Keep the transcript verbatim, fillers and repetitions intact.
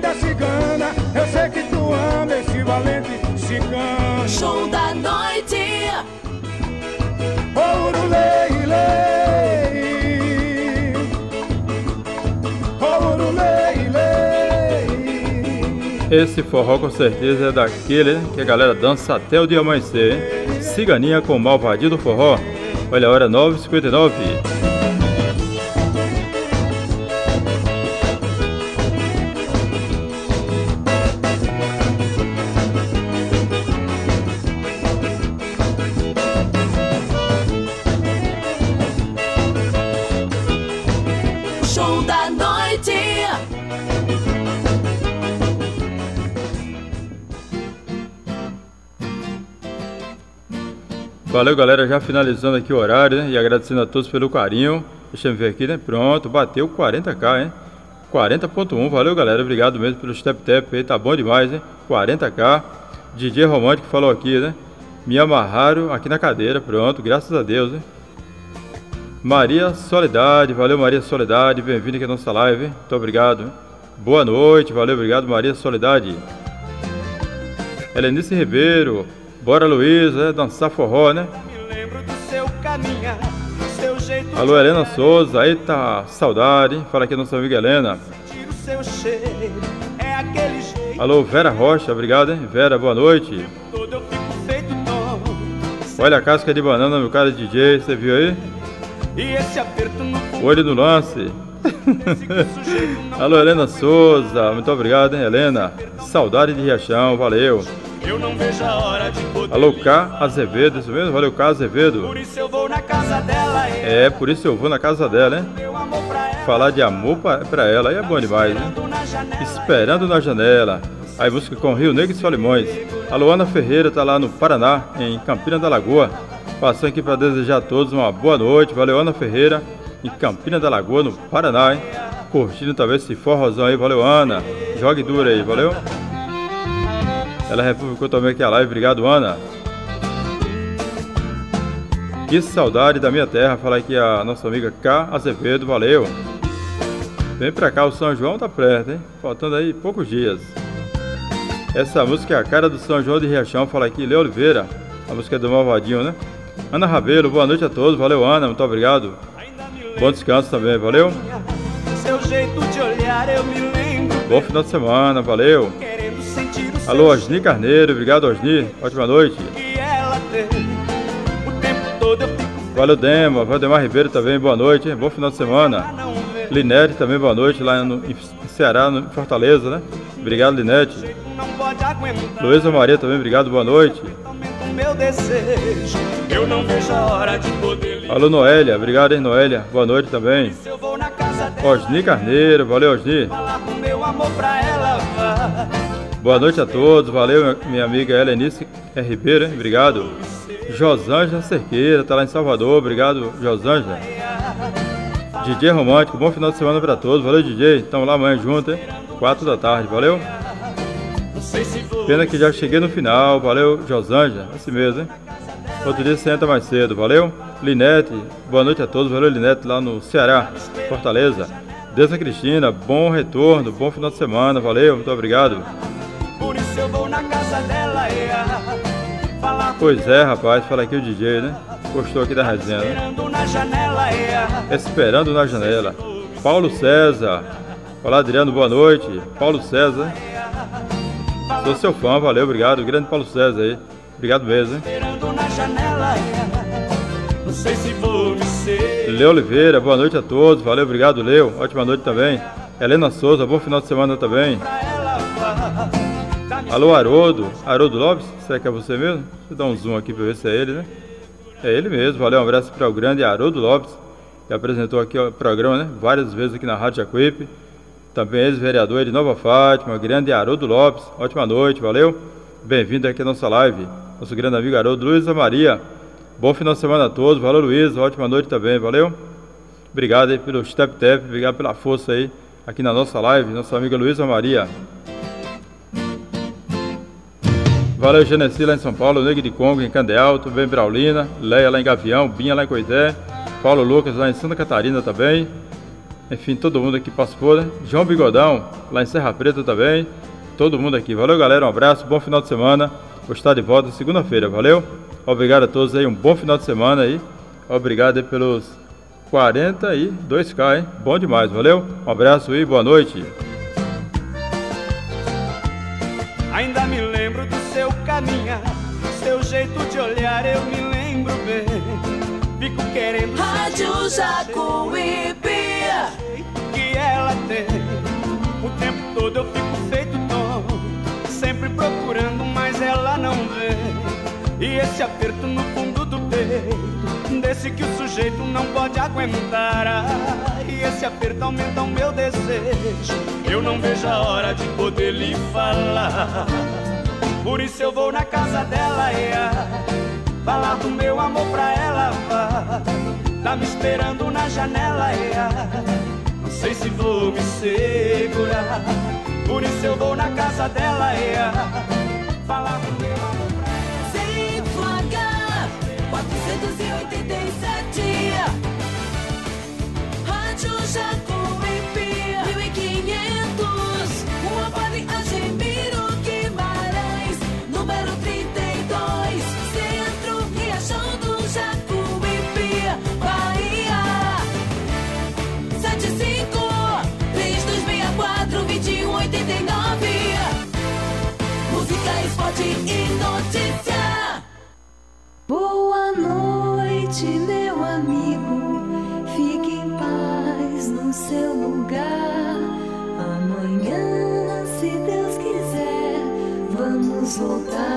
linda cigana, eu sei que tu ama esse valente cigano. Show da noite. Ouro lei, lei. Ouro lei, lei. Esse forró com certeza é daquele que a galera dança até o dia amanhecer, hein? Ciganinha com o malvadinho do forró. Olha a hora, nove e cinquenta e nove. Show da noite. Valeu, galera, já finalizando aqui o horário, né? E agradecendo a todos pelo carinho. Deixa eu ver aqui, né? Pronto, bateu quarenta k, hein? quarenta ponto um, valeu, galera, obrigado mesmo pelo step tap aí, tá bom demais, hein? quarenta k. D J Romântico falou aqui, né? Me amarraram aqui na cadeira, pronto, graças a Deus, hein? Maria Soledade, valeu, Maria Soledade, bem-vindo aqui à nossa live, hein? Muito obrigado, hein? Boa noite, valeu, obrigado, Maria Soledade. Helenice Ribeiro, bora, Luísa, é, dançar forró, né? Alô, Helena Souza, eita, saudade, hein? Fala aqui a nossa amiga Helena. Alô, Vera Rocha, obrigado, hein? Vera, boa noite. Olha a casca de banana, meu cara D J, você viu aí? Olho no lance. Alô, Helena Souza, muito obrigado, hein, Helena? Saudade de Riachão, valeu. Eu não vejo a hora de poder. Alô, K Azevedo, isso mesmo? Valeu, K Azevedo. Por isso eu vou na casa dela. É, por isso eu vou na casa dela, hein? Falar de amor pra, pra ela, aí é bom demais, hein? Esperando na janela. Aí música com Rio Negro e Solimões. Alô, Ana Ferreira, tá lá no Paraná, em Campina da Lagoa. Passando aqui para desejar a todos uma boa noite. Valeu, Ana Ferreira, em Campina da Lagoa, no Paraná, hein? Curtindo talvez esse forrozão aí. Valeu, Ana. Jogue duro aí, valeu? Ela republicou também aqui a live. Obrigado, Ana. Que saudade da minha terra. Fala aqui a nossa amiga K Azevedo. Valeu. Vem pra cá, o São João tá perto, hein? Faltando aí poucos dias. Essa música é a cara do São João de Riachão. Fala aqui, Leo Oliveira. A música é do Malvadinho, né? Ana Rabelo, boa noite a todos. Valeu, Ana, muito obrigado. Bom descanso também, valeu. Seu jeito de olhar eu me lembro. Bom final de semana, valeu. Alô, Osni Carneiro, obrigado, Osni. Ótima noite. Valeu, Dema. Valdemar Ribeiro também, boa noite. Bom final de semana. Linete também, boa noite, lá no em Ceará, no Fortaleza, né? Obrigado, Linete. Luísa Maria também, obrigado, boa noite. Alô, Noélia, obrigado, hein, Noélia. Boa noite também. Osni Carneiro, valeu, Osni. Boa noite a todos, valeu, minha amiga Helenice Ribeiro, hein? Obrigado. Josângela Cerqueira, tá lá em Salvador, obrigado, Josângela. D J Romântico, bom final de semana pra todos, valeu, D J. Estamos lá amanhã junto, hein? quatro da tarde, valeu. Pena que já cheguei no final, valeu, Josângela, assim mesmo, hein? Outro dia você entra mais cedo, valeu. Linete, boa noite a todos, valeu, Linete, lá no Ceará, Fortaleza. Deusa Cristina, bom retorno, bom final de semana, valeu, muito obrigado. Por isso eu vou na casa dela, pois é, rapaz, fala aqui o D J, né? Gostou aqui da resenha, né? Esperando na janela, Esperando na janela. Paulo César, olá, Adriano, boa noite. Paulo César, sou seu fã, valeu, obrigado, grande Paulo César aí. Obrigado mesmo, hein? Esperando na janela, não sei se vou me ser. Leo Oliveira, boa noite a todos, valeu, obrigado, Leo, ótima noite também. Helena Souza, bom final de semana também. Alô, Haroldo, Haroldo Lopes, será que é você mesmo? Deixa eu dar um zoom aqui para ver se é ele, né? É ele mesmo, valeu, um abraço para o grande Haroldo Lopes, que apresentou aqui o programa, né? Várias vezes aqui na Rádio Jacuípe. Também ex-vereador de Nova Fátima, grande Haroldo Lopes, ótima noite, valeu. Bem-vindo aqui à nossa live, nosso grande amigo Haroldo. Luísa Maria, bom final de semana a todos, valeu, Luísa, ótima noite também, valeu. Obrigado aí pelo step tap, obrigado pela força aí, aqui na nossa live, nossa amiga Luísa Maria. Valeu, Genesi lá em São Paulo, Negro de Congo em Candealto, bem Braulina, Leia lá em Gavião, Binha lá em Coité, Paulo Lucas lá em Santa Catarina também. Enfim, todo mundo aqui participou, né? João Bigodão, lá em Serra Preta também. Todo mundo aqui. Valeu, galera. Um abraço, bom final de semana. Vou estar de volta segunda-feira, valeu? Obrigado a todos aí, um bom final de semana aí. Obrigado aí pelos quarenta e dois K, hein? Bom demais, valeu? Um abraço e boa noite. Ainda me lembro do seu caminhar, seu jeito de olhar, eu me lembro bem. Fico querendo Rádio Jacuípe. Que ela tem. O tempo todo eu fico feito tonto, sempre procurando, mas ela não vê. E esse aperto no fundo do peito, desse que o sujeito não pode aguentar. Ah, e esse aperto aumenta o meu desejo, eu não vejo a hora de poder lhe falar. Por isso eu vou na casa dela e ah, falar do meu amor pra ela. Vá, tá me esperando na janela e ah, não sei se vou me segurar. Por isso eu vou na casa dela e ah, falar do meu amor pra ela. Z Y H quatrocentos e oitenta e sete. Rádio Jacuípe mil e quinhentos. Rua Padre Ademiro Guimarães, número trinta e dois, Centro, Riachão do Jacuípe, Bahia. Sete cinco três dois seis quatro dois um oito nove. Música, esporte e notícia. Boa noite, meu amigo. Fique em paz no seu lugar. Amanhã, se Deus quiser, vamos voltar.